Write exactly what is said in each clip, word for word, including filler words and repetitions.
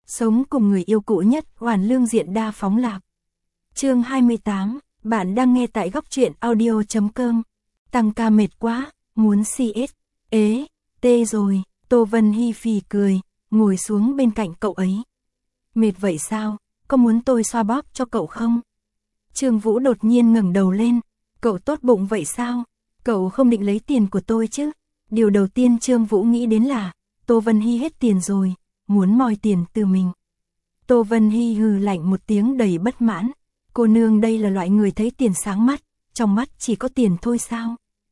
Sống cùng người yêu cũ nhất, hoàn lương diện đa phóng lạc. Chương hai mươi tám, bạn đang nghe tại góc truyện audio chấm com. Tăng ca mệt quá, muốn xê ét. Ế, tê rồi, Tô Vân Hy phì cười, ngồi xuống bên cạnh cậu ấy. Mệt vậy sao, có muốn tôi xoa bóp cho cậu không? Trương Vũ đột nhiên ngẩng đầu lên, cậu tốt bụng vậy sao? Cậu không định lấy tiền của tôi chứ? Điều đầu tiên Trương Vũ nghĩ đến là, Tô Vân Hy hết tiền rồi, muốn moi tiền từ mình. Tô Vân Hy hừ lạnh một tiếng đầy bất mãn, cô nương đây là loại người thấy tiền sáng mắt, trong mắt chỉ có tiền thôi sao?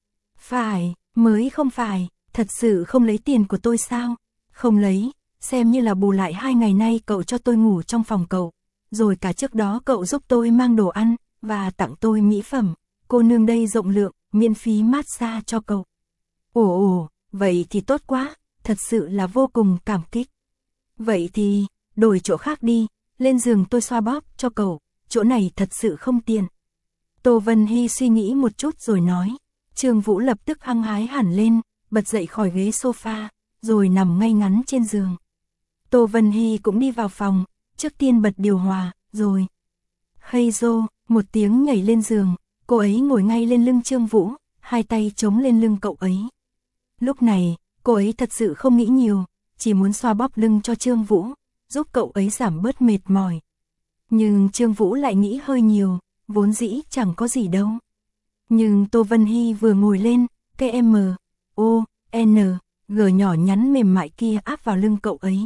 Phải, mới không phải, thật sự không lấy tiền của tôi sao? Không lấy, xem như là bù lại hai ngày nay cậu cho tôi ngủ trong phòng cậu, rồi cả trước đó cậu giúp tôi mang đồ ăn, và tặng tôi mỹ phẩm, cô nương đây rộng lượng, miễn phí massage cho cậu. Ồ ồ, vậy thì tốt quá, thật sự là vô cùng cảm kích. Vậy thì, đổi chỗ khác đi, lên giường tôi xoa bóp cho cậu, chỗ này thật sự không tiện. Tô Vân Hy suy nghĩ một chút rồi nói, Trương Vũ lập tức hăng hái hẳn lên, bật dậy khỏi ghế sofa, rồi nằm ngay ngắn trên giường. Tô Vân Hy cũng đi vào phòng, trước tiên bật điều hòa, rồi. Hey Joe, một tiếng nhảy lên giường, cô ấy ngồi ngay lên lưng Trương Vũ, hai tay chống lên lưng cậu ấy. Lúc này, cô ấy thật sự không nghĩ nhiều, chỉ muốn xoa bóp lưng cho Trương Vũ, giúp cậu ấy giảm bớt mệt mỏi. Nhưng Trương Vũ lại nghĩ hơi nhiều, vốn dĩ chẳng có gì đâu. Nhưng Tô Vân Hy vừa ngồi lên, cái M, O, N, G nhỏ nhắn mềm mại kia áp vào lưng cậu ấy.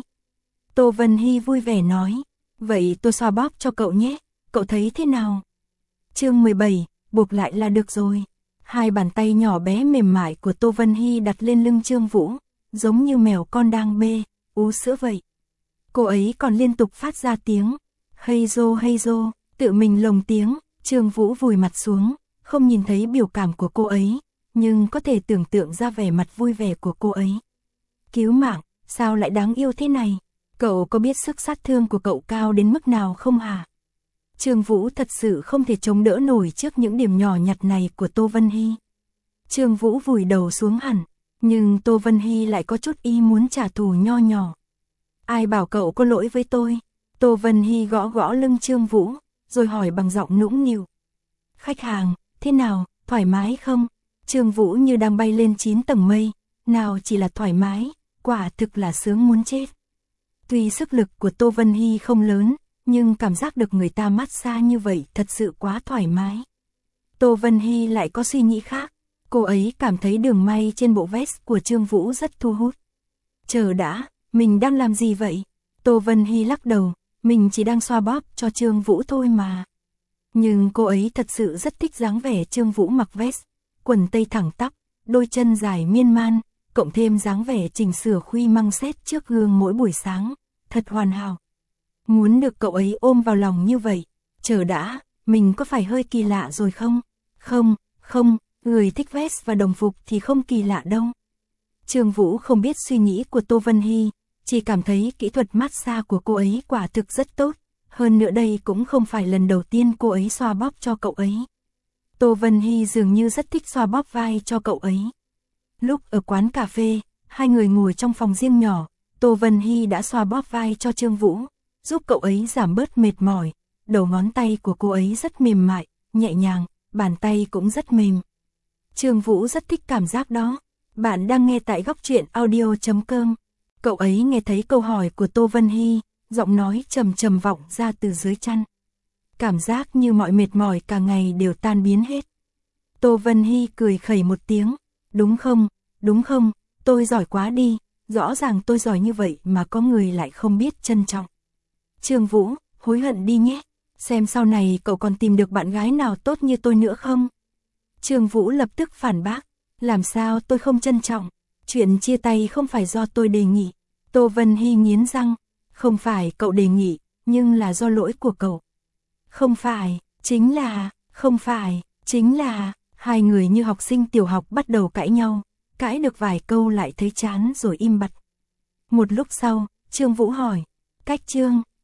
Tô Vân Hy vui vẻ nói, vậy tôi xoa bóp cho cậu nhé, cậu thấy thế nào? Chương mười bảy, buộc lại là được rồi. Hai bàn tay nhỏ bé mềm mại của Tô Vân Hy đặt lên lưng Trương Vũ, giống như mèo con đang bê, ú sữa vậy. Cô ấy còn liên tục phát ra tiếng, hey Joe hey Joe, tự mình lồng tiếng, Trương Vũ vùi mặt xuống, không nhìn thấy biểu cảm của cô ấy, nhưng có thể tưởng tượng ra vẻ mặt vui vẻ của cô ấy. Cứu mạng, sao lại đáng yêu thế này? Cậu có biết sức sát thương của cậu cao đến mức nào không hả? Trương Vũ thật sự không thể chống đỡ nổi trước những điểm nhỏ nhặt này của Tô Vân Hy. Trương Vũ vùi đầu xuống hẳn, nhưng Tô Vân Hy lại có chút ý muốn trả thù nho nhỏ. Ai bảo cậu có lỗi với tôi? Tô Vân Hy gõ gõ lưng Trương Vũ, rồi hỏi bằng giọng nũng nịu. Khách hàng, thế nào, thoải mái không? Trương Vũ như đang bay lên chín tầng mây, nào chỉ là thoải mái, quả thực là sướng muốn chết. Tuy sức lực của Tô Vân Hy không lớn, nhưng cảm giác được người ta massage như vậy thật sự quá thoải mái. Tô Vân Hy lại có suy nghĩ khác, cô ấy cảm thấy đường may trên bộ vest của Trương Vũ rất thu hút. Chờ đã, mình đang làm gì vậy? Tô Vân Hy lắc đầu, mình chỉ đang xoa bóp cho Trương Vũ thôi mà. Nhưng cô ấy thật sự rất thích dáng vẻ Trương Vũ mặc vest, quần tây thẳng tắp, đôi chân dài miên man, cộng thêm dáng vẻ chỉnh sửa khuy măng xét trước gương mỗi buổi sáng, thật hoàn hảo. Muốn được cậu ấy ôm vào lòng như vậy, chờ đã, mình có phải hơi kỳ lạ rồi không? Không, không, người thích vest và đồng phục thì không kỳ lạ đâu. Trương Vũ không biết suy nghĩ của Tô Vân Hy, chỉ cảm thấy kỹ thuật massage của cô ấy quả thực rất tốt, hơn nữa đây cũng không phải lần đầu tiên cô ấy xoa bóp cho cậu ấy. Tô Vân Hy dường như rất thích xoa bóp vai cho cậu ấy. Lúc ở quán cà phê, hai người ngồi trong phòng riêng nhỏ, Tô Vân Hy đã xoa bóp vai cho Trương Vũ, giúp cậu ấy giảm bớt mệt mỏi. Đầu ngón tay của cô ấy rất mềm mại, nhẹ nhàng, bàn tay cũng rất mềm. Trương Vũ rất thích cảm giác đó. Bạn đang nghe tại góc truyện audio chấm com. Cậu ấy nghe thấy câu hỏi của Tô Vân Hy, giọng nói trầm trầm vọng ra từ dưới chăn. Cảm giác như mọi mệt mỏi cả ngày đều tan biến hết. Tô Vân Hy cười khẩy một tiếng, đúng không, đúng không, tôi giỏi quá đi, rõ ràng tôi giỏi như vậy mà có người lại không biết trân trọng. Trương Vũ, hối hận đi nhé, xem sau này cậu còn tìm được bạn gái nào tốt như tôi nữa không? Trương Vũ lập tức phản bác, làm sao tôi không trân trọng, chuyện chia tay không phải do tôi đề nghị. Tô Vân Hy nghiến răng, không phải cậu đề nghị, nhưng là do lỗi của cậu. Không phải, chính là, không phải, chính là, hai người như học sinh tiểu học bắt đầu cãi nhau, cãi được vài câu lại thấy chán rồi im bặt. Một lúc sau, Trương Vũ hỏi, cách Trương,